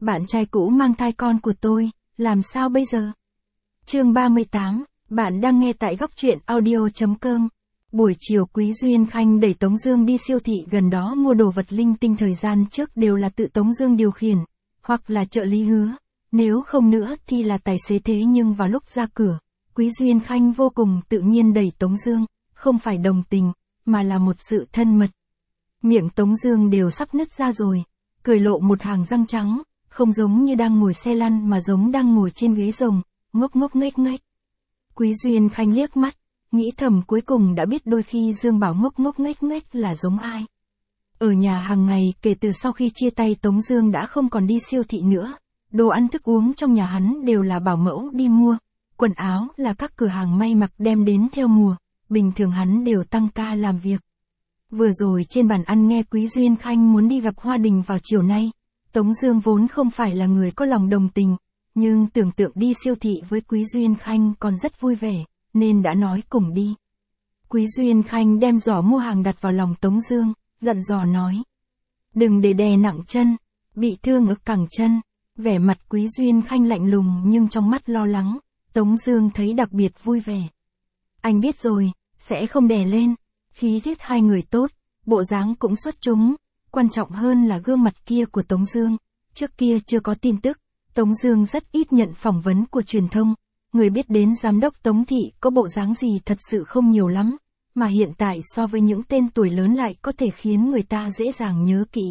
bạn trai cũ mang thai con của tôi, làm sao bây giờ? Chương 38, bạn đang nghe tại góc truyện audio.com. Buổi chiều Quý Duyên Khanh đẩy Tống Dương đi siêu thị gần đó mua đồ vật linh tinh, thời gian trước đều là tự Tống Dương điều khiển, hoặc là trợ lý Hứa, nếu không nữa thì là tài xế, thế nhưng vào lúc ra cửa, Quý Duyên Khanh vô cùng tự nhiên đẩy Tống Dương, không phải đồng tình, mà là một sự thân mật. Miệng Tống Dương đều sắp nứt ra rồi, cười lộ một hàng răng trắng, không giống như đang ngồi xe lăn mà giống đang ngồi trên ghế rồng, ngốc ngốc nghếch nghếch. Quý Duyên Khanh liếc mắt, nghĩ thầm cuối cùng đã biết đôi khi Dương bảo ngốc ngốc nghếch nghếch là giống ai. Ở nhà hàng ngày kể từ sau khi chia tay, Tống Dương đã không còn đi siêu thị nữa, đồ ăn thức uống trong nhà hắn đều là bảo mẫu đi mua, quần áo là các cửa hàng may mặc đem đến theo mùa, bình thường hắn đều tăng ca làm việc. Vừa rồi trên bàn ăn nghe Quý Duyên Khanh muốn đi gặp Hoa Đình vào chiều nay, Tống Dương vốn không phải là người có lòng đồng tình, nhưng tưởng tượng đi siêu thị với Quý Duyên Khanh còn rất vui vẻ, nên đã nói cùng đi. Quý Duyên Khanh đem giỏ mua hàng đặt vào lòng Tống Dương, dặn dò nói: đừng để đè nặng chân, bị thương ở cẳng chân. Vẻ mặt Quý Duyên Khanh lạnh lùng nhưng trong mắt lo lắng, Tống Dương thấy đặc biệt vui vẻ. Anh biết rồi, sẽ không đè lên. Khí tiết hai người tốt, bộ dáng cũng xuất chúng, quan trọng hơn là gương mặt kia của Tống Dương. Trước kia chưa có tin tức, Tống Dương rất ít nhận phỏng vấn của truyền thông, người biết đến giám đốc Tống thị có bộ dáng gì thật sự không nhiều lắm, mà hiện tại so với những tên tuổi lớn lại có thể khiến người ta dễ dàng nhớ kỹ.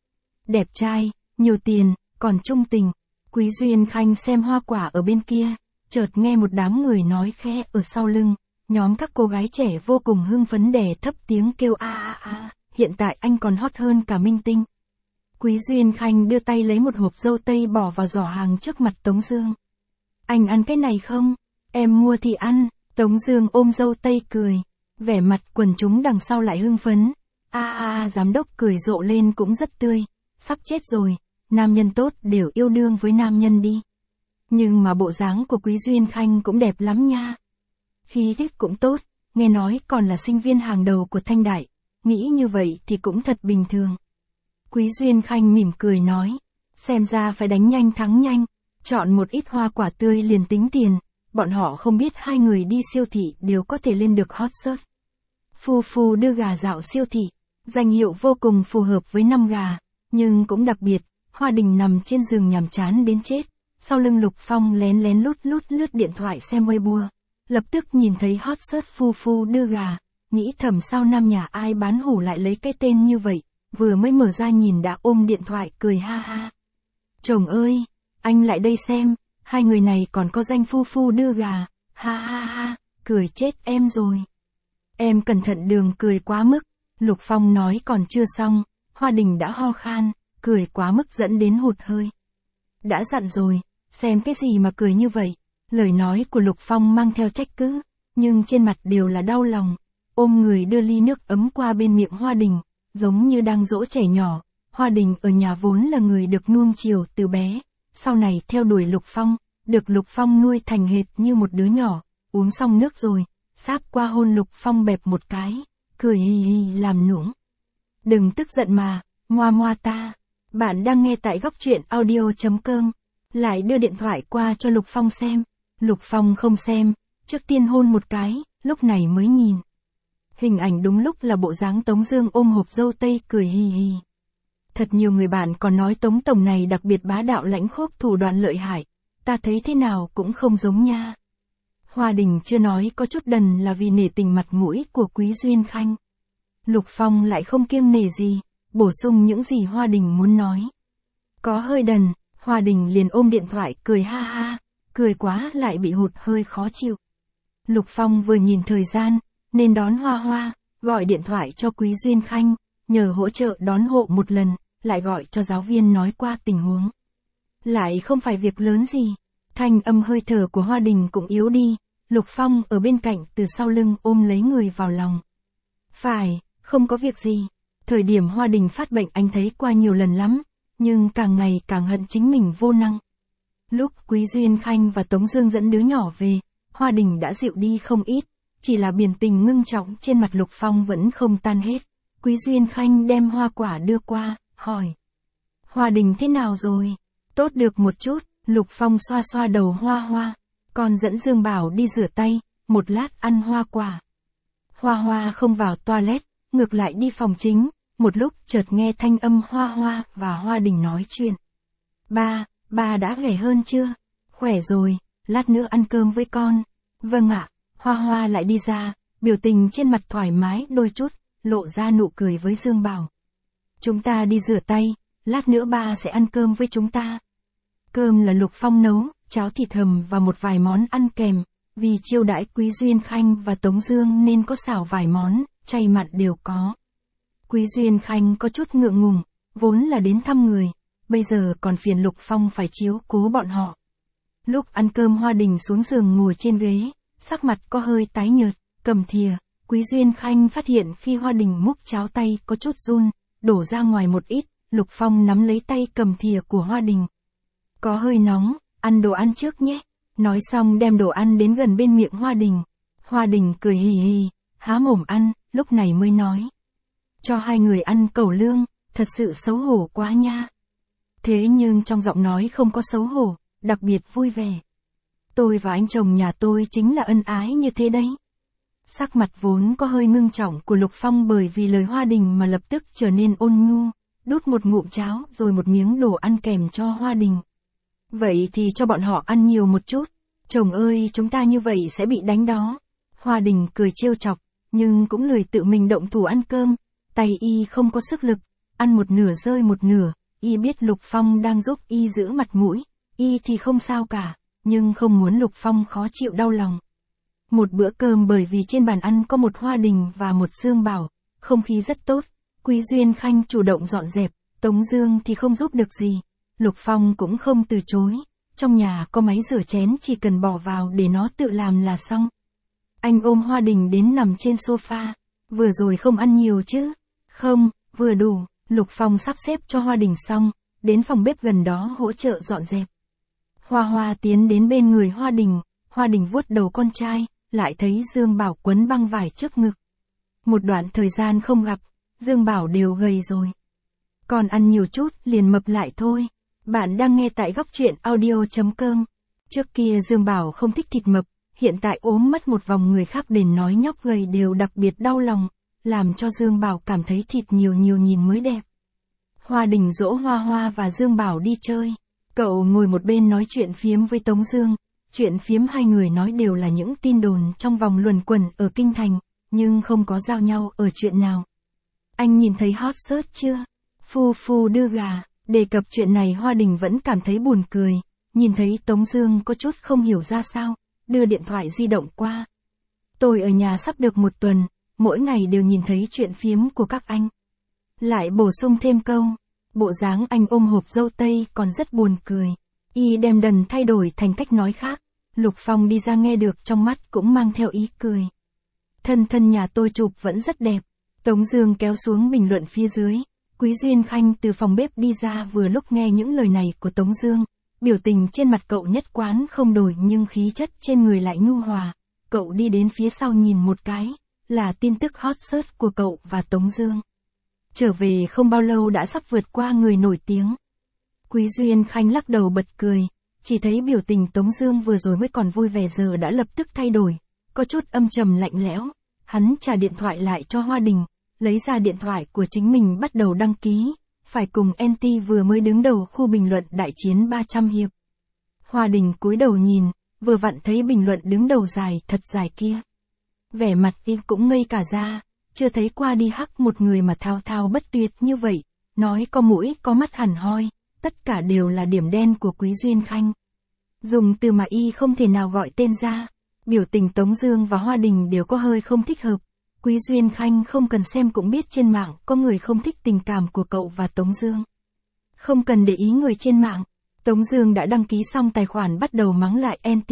Đẹp trai, nhiều tiền, còn trung tình. Quý Duyên Khanh xem hoa quả ở bên kia, chợt nghe một đám người nói khẽ ở sau lưng. Nhóm các cô gái trẻ vô cùng hưng phấn đè thấp tiếng kêu a a a, hiện tại anh còn hot hơn cả minh tinh. Quý Duyên Khanh đưa tay lấy một hộp dâu tây bỏ vào giỏ hàng trước mặt Tống Dương. Anh ăn cái này không? Em mua thì ăn. Tống Dương ôm dâu tây cười, vẻ mặt quần chúng đằng sau lại hưng phấn. A a a, giám đốc cười rộ lên cũng rất tươi. Sắp chết rồi, nam nhân tốt đều yêu đương với nam nhân đi. Nhưng mà bộ dáng của Quý Duyên Khanh cũng đẹp lắm nha. Khí tiết cũng tốt, nghe nói còn là sinh viên hàng đầu của Thanh Đại, nghĩ như vậy thì cũng thật bình thường. Quý Duyên Khanh mỉm cười nói, xem ra phải đánh nhanh thắng nhanh, chọn một ít hoa quả tươi liền tính tiền, bọn họ không biết hai người đi siêu thị đều có thể lên được hot search. Phu Phu đưa gà dạo siêu thị, danh hiệu vô cùng phù hợp với năm gà, nhưng cũng đặc biệt, Hoa Đình nằm trên giường nhàm chán đến chết, sau lưng Lục Phong lén lén lút điện thoại xem Weibo. Lập tức nhìn thấy hot search Phu Phu đưa gà, nghĩ thầm sao nam nhà ai bán hủ lại lấy cái tên như vậy, vừa mới mở ra nhìn đã ôm điện thoại cười ha ha. Chồng ơi, anh lại đây xem, hai người này còn có danh Phu Phu đưa gà, ha ha ha, cười chết em rồi. Em cẩn thận đường cười quá mức, Lục Phong nói còn chưa xong, Hoa Đình đã ho khan, cười quá mức dẫn đến hụt hơi. Đã dặn rồi, xem cái gì mà cười như vậy. Lời nói của Lục Phong mang theo trách cứ, nhưng trên mặt đều là đau lòng, ôm người đưa ly nước ấm qua bên miệng Hoa Đình, giống như đang dỗ trẻ nhỏ. Hoa Đình ở nhà vốn là người được nuông chiều từ bé, sau này theo đuổi Lục Phong, được Lục Phong nuôi thành hệt như một đứa nhỏ, uống xong nước rồi, sáp qua hôn Lục Phong bẹp một cái, cười hì hì làm nũng. Đừng tức giận mà, ngoa ngoa ta. Bạn đang nghe tại góc truyện audio.com, lại đưa điện thoại qua cho Lục Phong xem. Lục Phong không xem, trước tiên hôn một cái, lúc này mới nhìn. Hình ảnh đúng lúc là bộ dáng Tống Dương ôm hộp dâu tây cười hì hì. Thật nhiều người bạn còn nói Tống tổng này đặc biệt bá đạo lãnh khốc thủ đoạn lợi hại, ta thấy thế nào cũng không giống nha. Hoa Đình chưa nói có chút đần là vì nể tình mặt mũi của Quý Duyên Khanh. Lục Phong lại không kiêng nể gì, bổ sung những gì Hoa Đình muốn nói. Có hơi đần, Hoa Đình liền ôm điện thoại cười ha ha. Cười quá lại bị hụt hơi khó chịu. Lục Phong vừa nhìn thời gian, nên đón Hoa Hoa, gọi điện thoại cho Quý Duyên Khanh, nhờ hỗ trợ đón hộ một lần, lại gọi cho giáo viên nói qua tình huống. Lại không phải việc lớn gì, thanh âm hơi thở của Hoa Đình cũng yếu đi, Lục Phong ở bên cạnh từ sau lưng ôm lấy người vào lòng. Phải, không có việc gì, thời điểm Hoa Đình phát bệnh anh thấy qua nhiều lần lắm, nhưng càng ngày càng hận chính mình vô năng. Lúc Quý Duyên Khanh và Tống Dương dẫn đứa nhỏ về, Hoa Đình đã dịu đi không ít, chỉ là biển tình ngưng trọng trên mặt Lục Phong vẫn không tan hết. Quý Duyên Khanh đem hoa quả đưa qua, hỏi: Hoa Đình thế nào rồi? Tốt được một chút, Lục Phong xoa xoa đầu Hoa Hoa. Con dẫn Dương Bảo đi rửa tay, một lát ăn hoa quả. Hoa Hoa không vào toilet, ngược lại đi phòng chính, một lúc chợt nghe thanh âm Hoa Hoa và Hoa Đình nói chuyện. Ba đã khỏe hơn chưa? Khỏe rồi, lát nữa ăn cơm với con. Vâng ạ, Hoa Hoa lại đi ra, biểu tình trên mặt thoải mái đôi chút, lộ ra nụ cười với Dương Bảo. Chúng ta đi rửa tay, lát nữa ba sẽ ăn cơm với chúng ta. Cơm là Lục Phong nấu, cháo thịt hầm và một vài món ăn kèm, vì chiêu đãi Quý Duyên Khanh và Tống Dương nên có xào vài món, chay mặn đều có. Quý Duyên Khanh có chút ngượng ngùng, vốn là đến thăm người, bây giờ còn phiền Lục Phong phải chiếu cố bọn họ. Lúc ăn cơm Hoa Đình xuống giường ngồi trên ghế, sắc mặt có hơi tái nhợt, cầm thìa, Quý Duyên Khanh phát hiện khi Hoa Đình múc cháo tay có chút run, đổ ra ngoài một ít, Lục Phong nắm lấy tay cầm thìa của Hoa Đình. Có hơi nóng, ăn đồ ăn trước nhé. Nói xong đem đồ ăn đến gần bên miệng Hoa Đình. Hoa Đình cười hì hì, há mồm ăn, lúc này mới nói. Cho hai người ăn cẩu lương, thật sự xấu hổ quá nha. Thế nhưng trong giọng nói không có xấu hổ, đặc biệt vui vẻ. Tôi và anh chồng nhà tôi chính là ân ái như thế đấy. Sắc mặt vốn có hơi ngưng trọng của Lục Phong bởi vì lời Hoa Đình mà lập tức trở nên ôn nhu, đút một ngụm cháo rồi một miếng đồ ăn kèm cho Hoa Đình. Vậy thì cho bọn họ ăn nhiều một chút, chồng ơi chúng ta như vậy sẽ bị đánh đó. Hoa Đình cười trêu chọc, nhưng cũng lười tự mình động thủ ăn cơm, tay y không có sức lực, ăn một nửa rơi một nửa, y biết Lục Phong đang giúp y giữ mặt mũi, y thì không sao cả, nhưng không muốn Lục Phong khó chịu đau lòng. Một bữa cơm bởi vì trên bàn ăn có một Hoa Đình và một Dương Bảo, không khí rất tốt, Quý Duyên Khanh chủ động dọn dẹp, Tống Dương thì không giúp được gì. Lục Phong cũng không từ chối, trong nhà có máy rửa chén chỉ cần bỏ vào để nó tự làm là xong. Anh ôm Hoa Đình đến nằm trên sofa, vừa rồi không ăn nhiều chứ? Không, vừa đủ, Lục Phong sắp xếp cho Hoa Đình xong, đến phòng bếp gần đó hỗ trợ dọn dẹp. Hoa Hoa tiến đến bên người Hoa Đình vuốt đầu con trai, lại thấy Dương Bảo quấn băng vải trước ngực. Một đoạn thời gian không gặp, Dương Bảo đều gầy rồi. Còn ăn nhiều chút liền mập lại thôi. Bạn đang nghe tại góc truyện audio.com. Trước kia Dương Bảo không thích thịt mập, hiện tại ốm mất một vòng người khác đền nói nhóc gầy đều đặc biệt đau lòng, làm cho Dương Bảo cảm thấy thịt nhiều nhìn mới đẹp. Hoa Đình dỗ Hoa Hoa và Dương Bảo đi chơi. Cậu ngồi một bên nói chuyện phiếm với Tống Dương. Chuyện phiếm hai người nói đều là những tin đồn trong vòng luẩn quẩn ở Kinh Thành, nhưng không có giao nhau ở chuyện nào. Anh nhìn thấy hot search chưa? Phu đưa gà. Đề cập chuyện này Hoa Đình vẫn cảm thấy buồn cười, nhìn thấy Tống Dương có chút không hiểu ra sao, đưa điện thoại di động qua. Tôi ở nhà sắp được một tuần, mỗi ngày đều nhìn thấy chuyện phiếm của các anh. Lại bổ sung thêm câu, bộ dáng anh ôm hộp dâu tây còn rất buồn cười. Y đem đần thay đổi thành cách nói khác, Lục Phong đi ra nghe được trong mắt cũng mang theo ý cười. Thân nhà tôi chụp vẫn rất đẹp. Tống Dương kéo xuống bình luận phía dưới. Quý Duyên Khanh từ phòng bếp đi ra vừa lúc nghe những lời này của Tống Dương, biểu tình trên mặt cậu nhất quán không đổi nhưng khí chất trên người lại nhu hòa. Cậu đi đến phía sau nhìn một cái, là tin tức hot search của cậu và Tống Dương. Trở về không bao lâu đã sắp vượt qua người nổi tiếng. Quý Duyên Khanh lắc đầu bật cười, chỉ thấy biểu tình Tống Dương vừa rồi mới còn vui vẻ giờ đã lập tức thay đổi, có chút âm trầm lạnh lẽo. Hắn trả điện thoại lại cho Hoa Đình, lấy ra điện thoại của chính mình bắt đầu đăng ký, phải cùng NT vừa mới đứng đầu khu bình luận đại chiến 300 hiệp. Hoa Đình cúi đầu nhìn, vừa vặn thấy bình luận đứng đầu dài thật dài kia. Vẻ mặt y cũng ngây cả ra, chưa thấy qua đi hắc một người mà thao thao bất tuyệt như vậy, nói có mũi có mắt hẳn hoi, tất cả đều là điểm đen của Quý Duyên Khanh. Dùng từ mà y không thể nào gọi tên ra, biểu tình Tống Dương và Hoa Đình đều có hơi không thích hợp. Quý Duyên Khanh không cần xem cũng biết trên mạng có người không thích tình cảm của cậu và Tống Dương. Không cần để ý người trên mạng, Tống Dương đã đăng ký xong tài khoản bắt đầu mắng lại NT.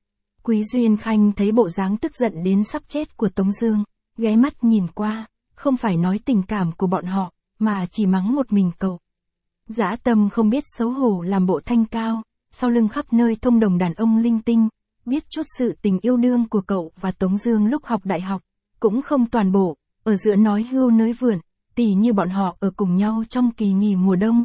Quý Duyên Khanh thấy bộ dáng tức giận đến sắp chết của Tống Dương, ghé mắt nhìn qua, không phải nói tình cảm của bọn họ, mà chỉ mắng một mình cậu. Dã Tâm không biết xấu hổ làm bộ thanh cao, sau lưng khắp nơi thông đồng đàn ông linh tinh, biết chút sự tình yêu đương của cậu và Tống Dương lúc học đại học, cũng không toàn bộ, ở giữa nói hưu nới vượn, tỉ như bọn họ ở cùng nhau trong kỳ nghỉ mùa đông,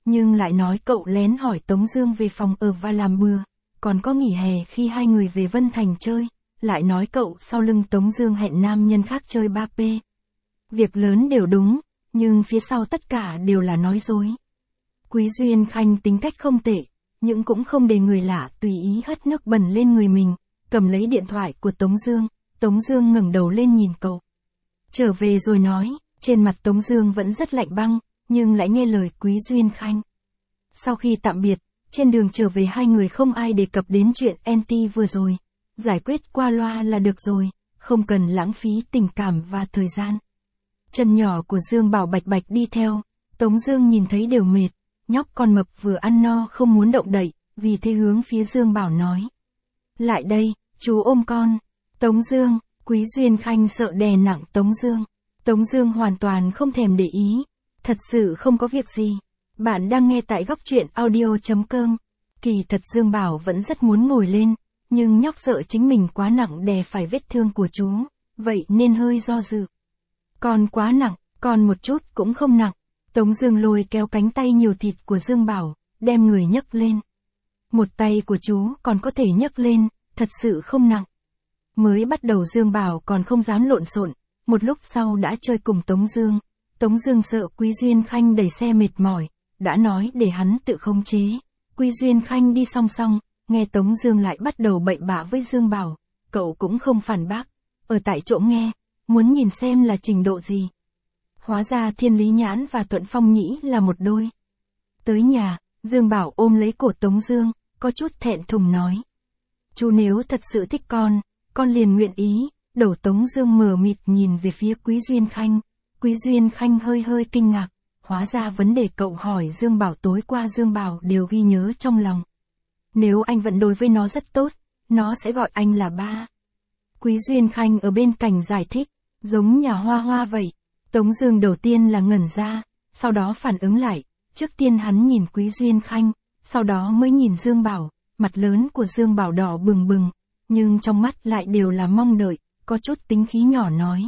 nhưng lại nói cậu lén hỏi Tống Dương về phòng ở và làm bừa, còn có nghỉ hè khi hai người về Vân Thành chơi, lại nói cậu sau lưng Tống Dương hẹn nam nhân khác chơi 3P. Việc lớn đều đúng, nhưng phía sau tất cả đều là nói dối. Quý Duyên Khanh tính cách không tệ, nhưng cũng không để người lạ tùy ý hất nước bẩn lên người mình, cầm lấy điện thoại của Tống Dương. Tống Dương ngẩng đầu lên nhìn cậu. Trở về rồi nói, trên mặt Tống Dương vẫn rất lạnh băng, nhưng lại nghe lời Quý Duyên Khanh. Sau khi tạm biệt, trên đường trở về hai người không ai đề cập đến chuyện NT vừa rồi. Giải quyết qua loa là được rồi, không cần lãng phí tình cảm và thời gian. Chân nhỏ của Dương Bảo bạch bạch đi theo, Tống Dương nhìn thấy đều mệt, nhóc con mập vừa ăn no không muốn động đậy, vì thế hướng phía Dương Bảo nói. Lại đây, chú ôm con. Tống Dương, Quý Duyên Khanh sợ đè nặng Tống Dương. Tống Dương hoàn toàn không thèm để ý, thật sự không có việc gì. Bạn đang nghe tại góc truyện audio.com. Kỳ thật Dương Bảo vẫn rất muốn ngồi lên, nhưng nhóc sợ chính mình quá nặng đè phải vết thương của chú, vậy nên hơi do dự. Con quá nặng, con một chút cũng không nặng. Tống Dương lôi kéo cánh tay nhiều thịt của Dương Bảo, đem người nhấc lên. Một tay của chú còn có thể nhấc lên, thật sự không nặng. Mới bắt đầu Dương Bảo còn không dám lộn xộn, một lúc sau đã chơi cùng Tống Dương. Tống Dương sợ Quý Duyên Khanh đẩy xe mệt mỏi, đã nói để hắn tự khống chế. Quý Duyên Khanh đi song song, nghe Tống Dương lại bắt đầu bậy bạ với Dương Bảo, cậu cũng không phản bác, ở tại chỗ nghe, muốn nhìn xem là trình độ gì. Hóa ra Thiên Lý Nhãn và Thuận Phong Nhĩ là một đôi. Tới nhà, Dương Bảo ôm lấy cổ Tống Dương, có chút thẹn thùng nói. Chú nếu thật sự thích con liền nguyện ý. Đầu Tống Dương mờ mịt nhìn về phía Quý Duyên Khanh. Quý Duyên Khanh hơi kinh ngạc, hóa ra vấn đề cậu hỏi Dương Bảo tối qua Dương Bảo đều ghi nhớ trong lòng. Nếu anh vẫn đối với nó rất tốt, nó sẽ gọi anh là ba. Quý Duyên Khanh ở bên cạnh giải thích, giống nhà Hoa Hoa vậy. Tống Dương đầu tiên là ngẩn ra, sau đó phản ứng lại, trước tiên hắn nhìn Quý Duyên Khanh, sau đó mới nhìn Dương Bảo, mặt lớn của Dương Bảo đỏ bừng bừng, nhưng trong mắt lại đều là mong đợi, có chút tính khí nhỏ nói.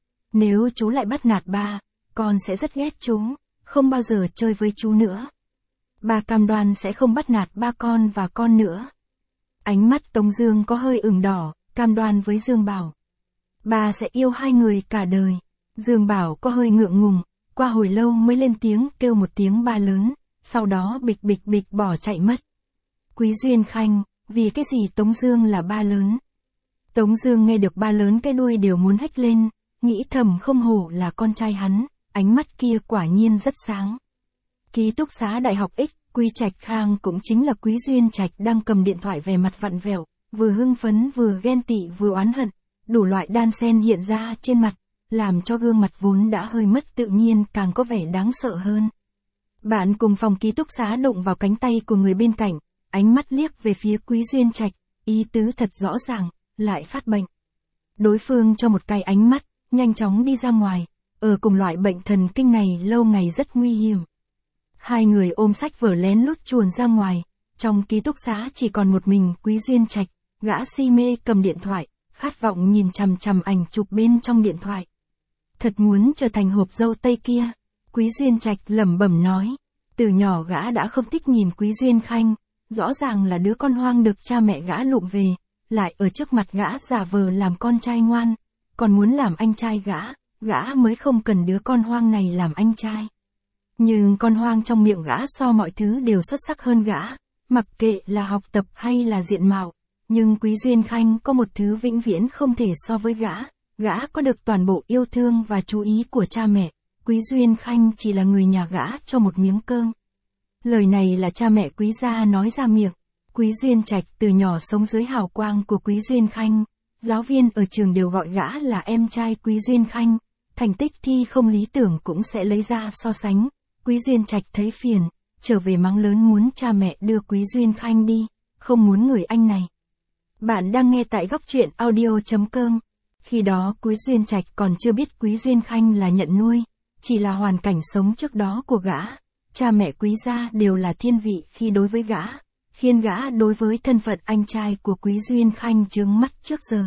Nếu chú lại bắt nạt ba, con sẽ rất ghét chú, không bao giờ chơi với chú nữa. Ba cam đoan sẽ không bắt nạt ba con và con nữa. Ánh mắt Tống Dương có hơi ửng đỏ, cam đoan với Dương Bảo. Ba sẽ yêu hai người cả đời. Dương Bảo có hơi ngượng ngùng, qua hồi lâu mới lên tiếng kêu một tiếng ba lớn, sau đó bịch bịch bịch bỏ chạy mất. Quý Duyên Khanh, vì cái gì Tống Dương là ba lớn? Tống Dương nghe được ba lớn cái đuôi đều muốn hét lên, nghĩ thầm không hổ là con trai hắn, ánh mắt kia quả nhiên rất sáng. Ký túc xá Đại học X, Quý Trạch Khang cũng chính là Quý Duyên Trạch đang cầm điện thoại về mặt vặn vẹo, vừa hưng phấn vừa ghen tị vừa oán hận, đủ loại đan xen hiện ra trên mặt, làm cho gương mặt vốn đã hơi mất tự nhiên càng có vẻ đáng sợ hơn. Bạn cùng phòng ký túc xá đụng vào cánh tay của người bên cạnh, ánh mắt liếc về phía Quý Duyên Trạch, ý tứ thật rõ ràng, lại phát bệnh. Đối phương cho một cái ánh mắt, nhanh chóng đi ra ngoài, ở cùng loại bệnh thần kinh này lâu ngày rất nguy hiểm. Hai người ôm sách vở lén lút chuồn ra ngoài, trong ký túc xá chỉ còn một mình Quý Duyên Trạch, gã si mê cầm điện thoại, khát vọng nhìn chằm chằm ảnh chụp bên trong điện thoại. Thật muốn trở thành hộp dâu tây kia, Quý Duyên Trạch lẩm bẩm nói. Từ nhỏ gã đã không thích nhìn Quý Duyên Khanh, rõ ràng là đứa con hoang được cha mẹ gã lụm về, lại ở trước mặt gã giả vờ làm con trai ngoan, còn muốn làm anh trai gã mới không cần đứa con hoang này làm anh trai. Nhưng con hoang trong miệng gã so mọi thứ đều xuất sắc hơn gã, mặc kệ là học tập hay là diện mạo, nhưng Quý Duyên Khanh có một thứ vĩnh viễn không thể so với gã có được toàn bộ yêu thương và chú ý của cha mẹ, Quý Duyên Khanh chỉ là người nhà gã cho một miếng cơm. Lời này là cha mẹ Quý gia nói ra miệng. Quý Duyên Trạch từ nhỏ sống dưới hào quang của Quý Duyên Khanh, giáo viên ở trường đều gọi gã là em trai Quý Duyên Khanh, thành tích thi không lý tưởng cũng sẽ lấy ra so sánh. Quý Duyên Trạch thấy phiền, trở về mắng lớn muốn cha mẹ đưa Quý Duyên Khanh đi, không muốn người anh này. Bạn đang nghe tại góc truyện audio.com. Khi đó Quý Duyên Trạch còn chưa biết Quý Duyên Khanh là nhận nuôi, chỉ là hoàn cảnh sống trước đó của gã. Cha mẹ Quý gia đều là thiên vị khi đối với gã, khiến gã đối với thân phận anh trai của Quý Duyên Khanh chướng mắt trước giờ.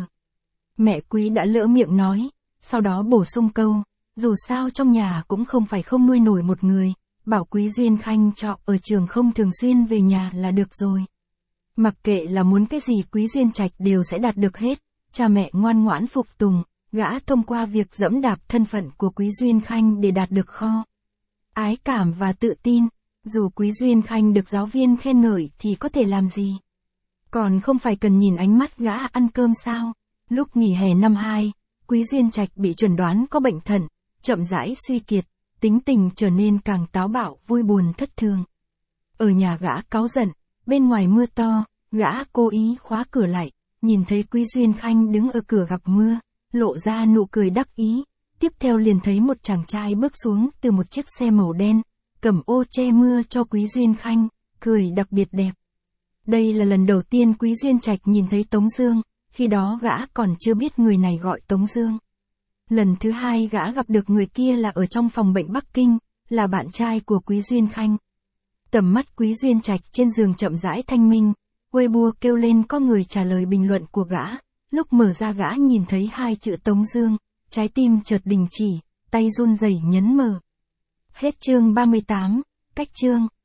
Mẹ Quý đã lỡ miệng nói, sau đó bổ sung câu, dù sao trong nhà cũng không phải không nuôi nổi một người, bảo Quý Duyên Khanh trọ ở trường không thường xuyên về nhà là được rồi. Mặc kệ là muốn cái gì Quý Duyên Trạch đều sẽ đạt được hết, cha mẹ ngoan ngoãn phục tùng, gã thông qua việc dẫm đạp thân phận của Quý Duyên Khanh để đạt được kho ái cảm và tự tin, dù Quý Duyên Khanh được giáo viên khen ngợi thì có thể làm gì? Còn không phải cần nhìn ánh mắt gã ăn cơm sao? Lúc nghỉ hè năm 2, Quý Duyên Trạch bị chẩn đoán có bệnh thận, chậm rãi suy kiệt, tính tình trở nên càng táo bạo, vui buồn thất thường. Ở nhà gã cáu giận, bên ngoài mưa to, gã cố ý khóa cửa lại, nhìn thấy Quý Duyên Khanh đứng ở cửa gặp mưa, lộ ra nụ cười đắc ý, tiếp theo liền thấy một chàng trai bước xuống từ một chiếc xe màu đen, cầm ô che mưa cho Quý Duyên Khanh, cười đặc biệt đẹp. Đây là lần đầu tiên Quý Duyên Trạch nhìn thấy Tống Dương, khi đó gã còn chưa biết người này gọi Tống Dương. Lần thứ hai gã gặp được người kia là ở trong phòng bệnh Bắc Kinh, là bạn trai của Quý Duyên Khanh. Tầm mắt Quý Duyên Trạch trên giường chậm rãi thanh minh, Weibo kêu lên có người trả lời bình luận của gã, lúc mở ra gã nhìn thấy 2 chữ Tống Dương, trái tim chợt đình chỉ, tay run rẩy nhấn mở. Hết chương 38, cách chương.